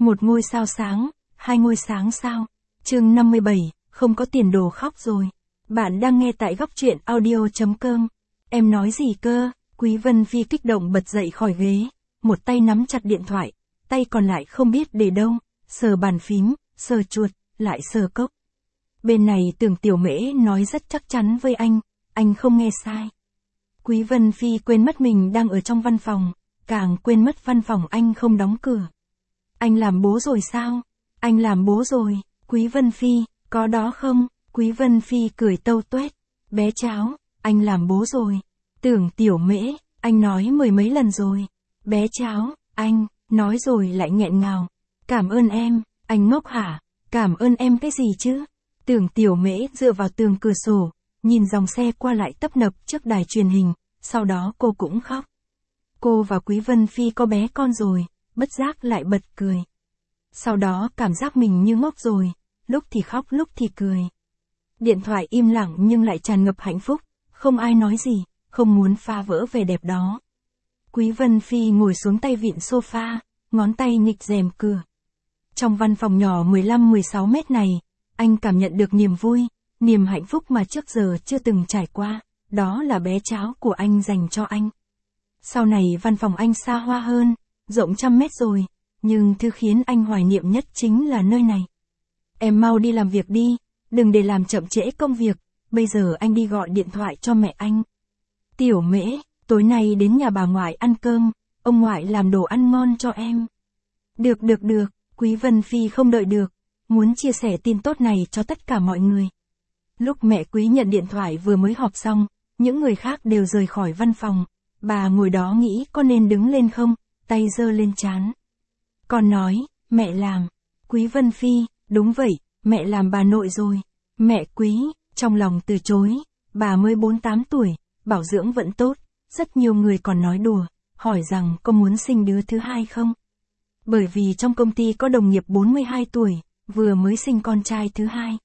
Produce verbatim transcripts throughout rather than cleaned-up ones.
Một ngôi sao sáng, hai ngôi sáng sao. Chương năm mươi bảy, không có tiền đồ khóc rồi. Bạn đang nghe tại góc truyện audio chấm com. Em nói gì cơ? Quý Vân Phi kích động bật dậy khỏi ghế, một tay nắm chặt điện thoại, tay còn lại không biết để đâu, sờ bàn phím, sờ chuột, lại sờ cốc. Bên này Tưởng Tiểu Mễ nói rất chắc chắn với anh, anh không nghe sai. Quý Vân Phi quên mất mình đang ở trong văn phòng, càng quên mất văn phòng anh không đóng cửa. Anh làm bố rồi sao? Anh làm bố rồi, Quý Vân Phi, có đó không? Quý Vân Phi cười tâu tuét. Bé Cháo, anh làm bố rồi. Tưởng Tiểu Mễ, anh nói mười mấy lần rồi. Bé Cháo, anh, nói rồi lại nghẹn ngào. Cảm ơn em, anh ngốc hả? Cảm ơn em cái gì chứ? Tưởng Tiểu Mễ dựa vào tường cửa sổ, nhìn dòng xe qua lại tấp nập trước đài truyền hình, sau đó cô cũng khóc. Cô và Quý Vân Phi có bé con rồi, bất giác lại bật cười. Sau đó cảm giác mình như ngốc rồi, lúc thì khóc lúc thì cười. Điện thoại im lặng nhưng lại tràn ngập hạnh phúc, không ai nói gì, không muốn phá vỡ vẻ đẹp đó. Quý Vân Phi ngồi xuống tay vịn sofa, ngón tay nghịch rèm cửa. Trong văn phòng nhỏ mười lăm mười sáu mét này, anh cảm nhận được niềm vui, niềm hạnh phúc mà trước giờ chưa từng trải qua, đó là bé Cháo của anh dành cho anh. Sau này văn phòng anh xa hoa hơn, rộng trăm mét rồi, nhưng thứ khiến anh hoài niệm nhất chính là nơi này. Em mau đi làm việc đi, đừng để làm chậm trễ công việc, bây giờ anh đi gọi điện thoại cho mẹ anh. Tiểu Mễ, tối nay đến nhà bà ngoại ăn cơm, ông ngoại làm đồ ăn ngon cho em. Được được được, Quý Vân Phi không đợi được, muốn chia sẻ tin tốt này cho tất cả mọi người. Lúc mẹ Quý nhận điện thoại vừa mới họp xong, những người khác đều rời khỏi văn phòng, bà ngồi đó nghĩ có nên đứng lên không, tay giơ lên trán. Con nói, mẹ làm. Quý Vân Phi, đúng vậy, mẹ làm bà nội rồi. Mẹ Quý, trong lòng từ chối, bà mới bốn mươi tám tuổi, bảo dưỡng vẫn tốt, rất nhiều người còn nói đùa, hỏi rằng có muốn sinh đứa thứ hai không? Bởi vì trong công ty có đồng nghiệp bốn mươi hai tuổi, vừa mới sinh con trai thứ hai.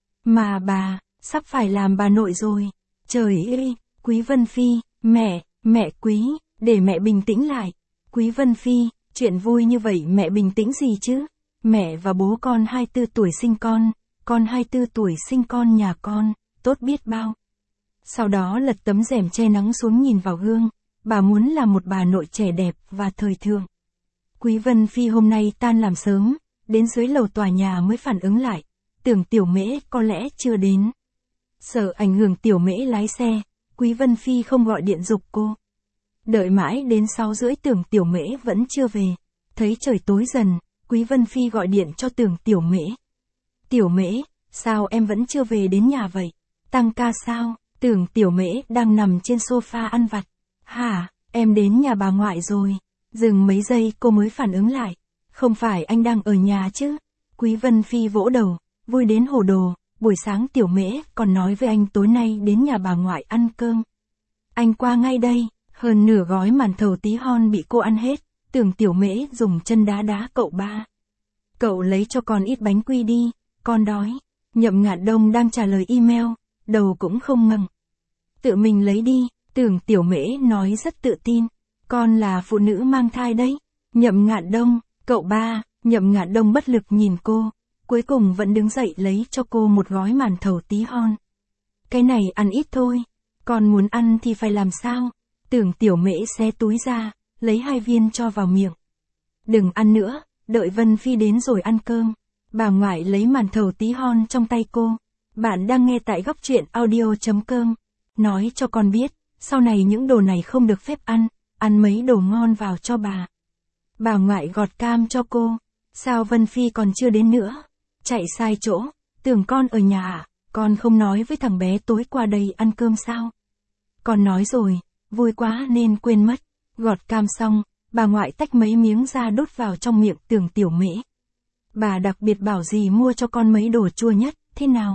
Mà bà, sắp phải làm bà nội rồi. Trời ơi, Quý Vân Phi, mẹ, mẹ Quý, để mẹ bình tĩnh lại. Quý Vân Phi, chuyện vui như vậy mẹ bình tĩnh gì chứ? Mẹ và bố con hai mươi tư tuổi sinh con, con hai mươi tư tuổi sinh con nhà con, tốt biết bao. Sau đó lật tấm rèm che nắng xuống nhìn vào gương, bà muốn là một bà nội trẻ đẹp và thời thượng. Quý Vân Phi hôm nay tan làm sớm, đến dưới lầu tòa nhà mới phản ứng lại, tưởng Tiểu Mễ có lẽ chưa đến. Sợ ảnh hưởng Tiểu Mễ lái xe, Quý Vân Phi không gọi điện giục cô. Đợi mãi đến sáu rưỡi tưởng Tiểu Mễ vẫn chưa về, thấy trời tối dần, Quý Vân Phi gọi điện cho tưởng Tiểu Mễ. Tiểu Mễ, sao em vẫn chưa về đến nhà vậy? Tăng ca sao? Tưởng Tiểu Mễ đang nằm trên sofa ăn vặt. Hả, em đến nhà bà ngoại rồi. Dừng mấy giây cô mới phản ứng lại. Không phải anh đang ở nhà chứ? Quý Vân Phi vỗ đầu, vui đến hổ đồ. Buổi sáng Tiểu Mễ còn nói với anh tối nay đến nhà bà ngoại ăn cơm. Anh qua ngay đây, hơn nửa gói màn thầu tí hon bị cô ăn hết. Tưởng Tiểu Mễ dùng chân đá đá cậu ba. Cậu lấy cho con ít bánh quy đi, con đói. Nhậm Ngạn Đông đang trả lời email, đầu cũng không ngẩng. Tự mình lấy đi, tưởng Tiểu Mễ nói rất tự tin. Con là phụ nữ mang thai đấy. Nhậm Ngạn Đông, cậu ba, Nhậm Ngạn Đông bất lực nhìn cô, cuối cùng vẫn đứng dậy lấy cho cô một gói màn thầu tí hon. Cái này ăn ít thôi, con muốn ăn thì phải làm sao? Tưởng Tiểu Mễ xé túi ra, lấy hai viên cho vào miệng. Đừng ăn nữa, đợi Vân Phi đến rồi ăn cơm. Bà ngoại lấy màn thầu tí hon trong tay cô. Bạn đang nghe tại góc truyện audio chấm com. Nói cho con biết, sau này những đồ này không được phép ăn, ăn mấy đồ ngon vào cho bà. Bà ngoại gọt cam cho cô. Sao Vân Phi còn chưa đến nữa? Chạy sai chỗ, tưởng con ở nhà à? Con không nói với thằng bé tối qua đây ăn cơm sao? Con nói rồi, vui quá nên quên mất. Gọt cam xong, bà ngoại tách mấy miếng ra đút vào trong miệng tưởng Tiểu Mễ. Bà đặc biệt bảo gì mua cho con mấy đồ chua nhất, thế nào?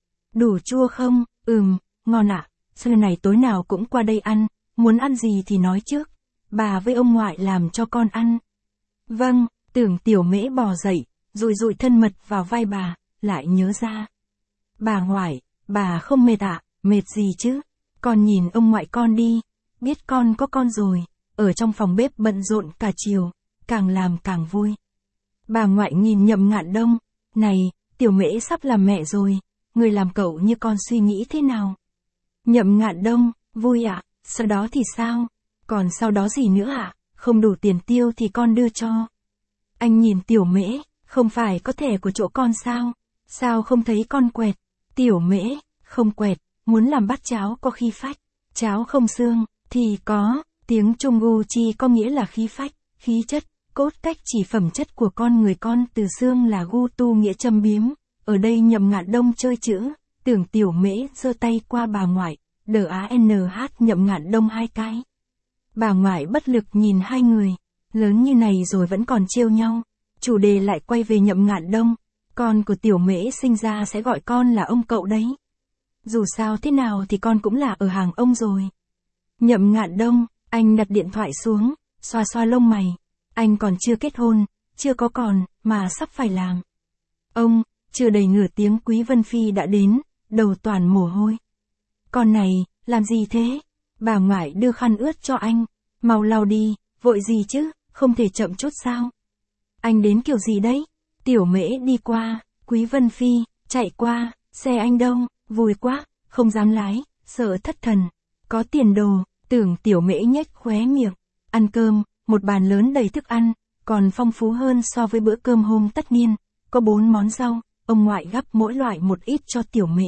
Đủ chua không? Ừm, ngon ạ. À? Xưa này tối nào cũng qua đây ăn, muốn ăn gì thì nói trước. Bà với ông ngoại làm cho con ăn. Vâng, tưởng Tiểu Mễ bò dậy, rụi rụi thân mật vào vai bà, lại nhớ ra. Bà ngoại, bà không mệt ạ, à? Mệt gì chứ? Con nhìn ông ngoại con đi, biết con có con rồi, ở trong phòng bếp bận rộn cả chiều, càng làm càng vui. Bà ngoại nhìn Nhậm Ngạn Đông, này, Tiểu Mễ sắp làm mẹ rồi, người làm cậu như con suy nghĩ thế nào? Nhậm Ngạn Đông, vui ạ, à? Sau đó thì sao? Còn sau đó gì nữa ạ? À? Không đủ tiền tiêu thì con đưa cho. Anh nhìn Tiểu Mễ, không phải có thẻ của chỗ con sao? Sao không thấy con quẹt? Tiểu Mễ, không quẹt, muốn làm bát cháo có khí phách. Cháo không xương, thì có, tiếng Trung U Chi có nghĩa là khí phách, khí chất, cốt cách chỉ phẩm chất của con người con từ xương là gu tu nghĩa châm biếm. Ở đây Nhậm Ngạn Đông chơi chữ, tưởng Tiểu Mễ giơ tay qua bà ngoại, đờ á en hát Nhậm Ngạn Đông hai cái. Bà ngoại bất lực nhìn hai người, lớn như này rồi vẫn còn trêu nhau. Chủ đề lại quay về Nhậm Ngạn Đông, con của Tiểu Mễ sinh ra sẽ gọi con là ông cậu đấy. Dù sao thế nào thì con cũng là ở hàng ông rồi. Nhậm Ngạn Đông, anh đặt điện thoại xuống, xoa xoa lông mày. Anh còn chưa kết hôn, chưa có con, mà sắp phải làm. Ông, chưa đầy nửa tiếng Quý Vân Phi đã đến, đầu toàn mồ hôi. Con này, làm gì thế? Bà ngoại đưa khăn ướt cho anh, mau lau đi, vội gì chứ, không thể chậm chút sao? Anh đến kiểu gì đấy? Tiểu Mễ đi qua, Quý Vân Phi, chạy qua, xe anh đâu, vui quá, không dám lái, sợ thất thần. Có tiền đồ, tưởng Tiểu Mễ nhếch khóe miệng, ăn cơm, một bàn lớn đầy thức ăn, còn phong phú hơn so với bữa cơm hôm tất niên, có bốn món rau, ông ngoại gắp mỗi loại một ít cho Tiểu Mễ.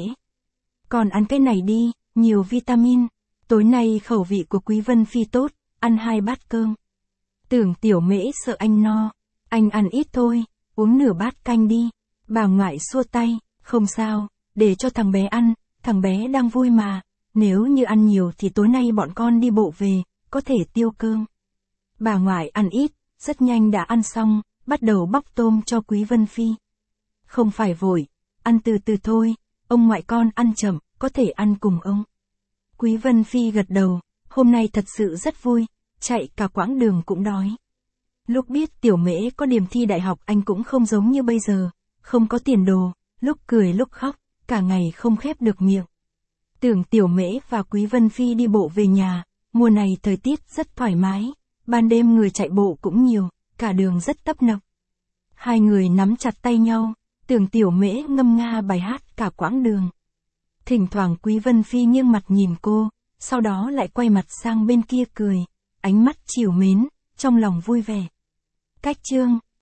Còn ăn cái này đi, nhiều vitamin, tối nay khẩu vị của Quý Vân Phi tốt, ăn hai bát cơm. Tưởng Tiểu Mễ sợ anh no, anh ăn ít thôi, uống nửa bát canh đi. Bà ngoại xua tay, không sao, để cho thằng bé ăn, thằng bé đang vui mà, nếu như ăn nhiều thì tối nay bọn con đi bộ về, có thể tiêu cơm. Bà ngoại ăn ít, rất nhanh đã ăn xong, bắt đầu bóc tôm cho Quý Vân Phi. Không phải vội, ăn từ từ thôi, ông ngoại con ăn chậm, có thể ăn cùng ông. Quý Vân Phi gật đầu, hôm nay thật sự rất vui, chạy cả quãng đường cũng đói. Lúc biết Tiểu Mễ có điểm thi đại học anh cũng không giống như bây giờ, không có tiền đồ, lúc cười lúc khóc, cả ngày không khép được miệng. Tưởng Tiểu Mễ và Quý Vân Phi đi bộ về nhà, mùa này thời tiết rất thoải mái, ban đêm người chạy bộ cũng nhiều, cả đường rất tấp nập. Hai người nắm chặt tay nhau, tưởng Tiểu Mễ ngâm nga bài hát cả quãng đường. Thỉnh thoảng Quý Vân Phi nghiêng mặt nhìn cô, sau đó lại quay mặt sang bên kia cười, ánh mắt trìu mến, trong lòng vui vẻ. Cách chương